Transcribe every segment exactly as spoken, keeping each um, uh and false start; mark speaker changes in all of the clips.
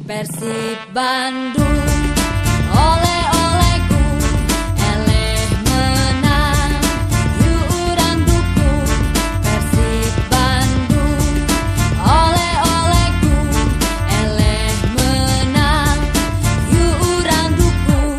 Speaker 1: Persib Bandung, oleh-olehku, eleh menang, yuk urang dukung. Persib Bandung, oleh-olehku, eleh menang, yuk urang dukung.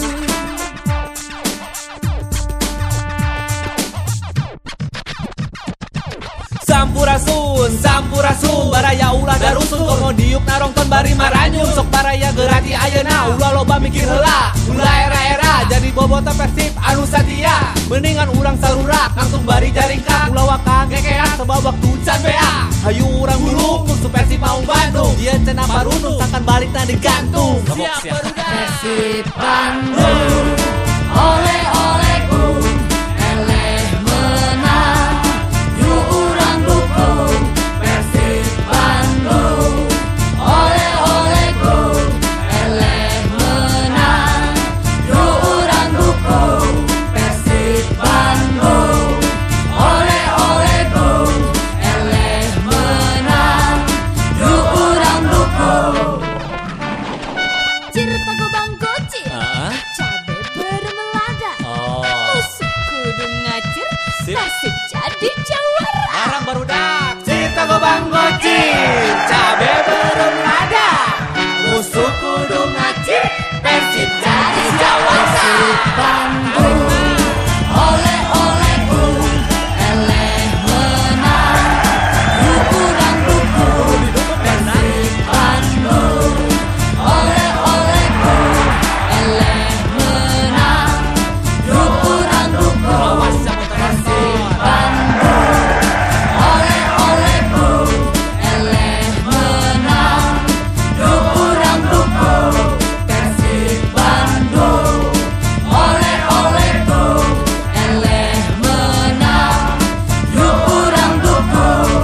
Speaker 2: Sampurasun, sampurasun, baraya ulah darusun, komo diuk narongton bari maranyun, sok baraya gerati ayeuna, ulah loba mikir heula, ulah era-era, jadi bobotoh Persib anu satia, mendingan urang sarura, langsung bari jaringkak, ulah waka gekean, sebab waktu can bea, hayu urang dulu, musuh Persib mau Bandung, dia cenah parunung, takkan balik na digantung. Siap berudah.
Speaker 1: Persib Bandung, oleh-olehku, eleh menang, yuk urang dukung. Persib Bandung, oleh-olehku, eleh menang, yuk urang dukung. Persib Bandung, oleh-olehku, eleh menang, yuk urang dukung. Cerita gobang gocir,
Speaker 2: Hah?
Speaker 1: cabe bermelada,
Speaker 2: Oh,
Speaker 1: musuh kudu ngacir,
Speaker 2: Sip.
Speaker 1: Persib jadi jawara.
Speaker 2: barang barudak, cita gobang gocir, cabe belum ada, musuh kudu ngacir, Persib jadi jawara.
Speaker 1: Persib Bandung, oleh-olehku, eleh menang, yuk urang dukung. Persib Bandung, oleh-olehku, eleh menang, yuk urang dukung.
Speaker 2: Awas sama
Speaker 1: Persib Bandung, oleh-olehku, eleh menang, yuk urang dukung. Persib Bandung, oleh-olehku, eleh menang, yuk urang dukung.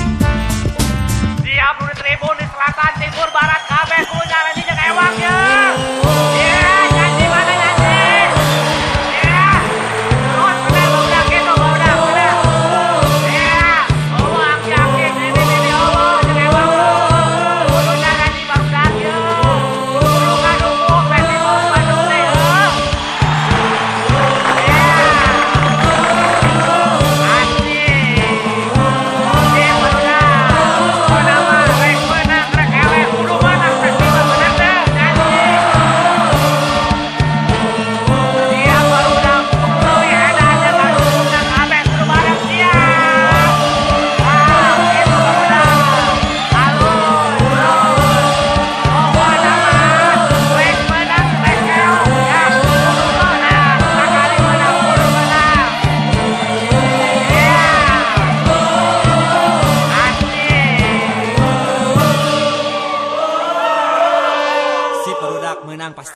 Speaker 3: Siap di tribun di selatan, timur, barat, kabeh kudu nyanyi jeung ewang ya. Iya, nyanyi mana nyanyi? Iya. Terus bener udah gitu, udah, udah. Iya. Oh, aku yakin ini ini oh, jeung ewang. Kudu nyanyi baru dah ya. Kudu ngadukung Persib Bandung teh ya. Iya. Anjing. Iya, baru dah. Oh, nama rek menang, rek eleh, kudu menang Persib bener deh, nyanyi. Iya, baru dah. Kudu ya ada aja ngadukung dan kabeh kudu bareng siap. Ah, gitu baru dah. Halus, terus. Oh, nama rek menang, rek eleh, ya. Kudu menang, sakali menang, kudu menang. Iya. Anjing.
Speaker 2: Si perudak menang pasti.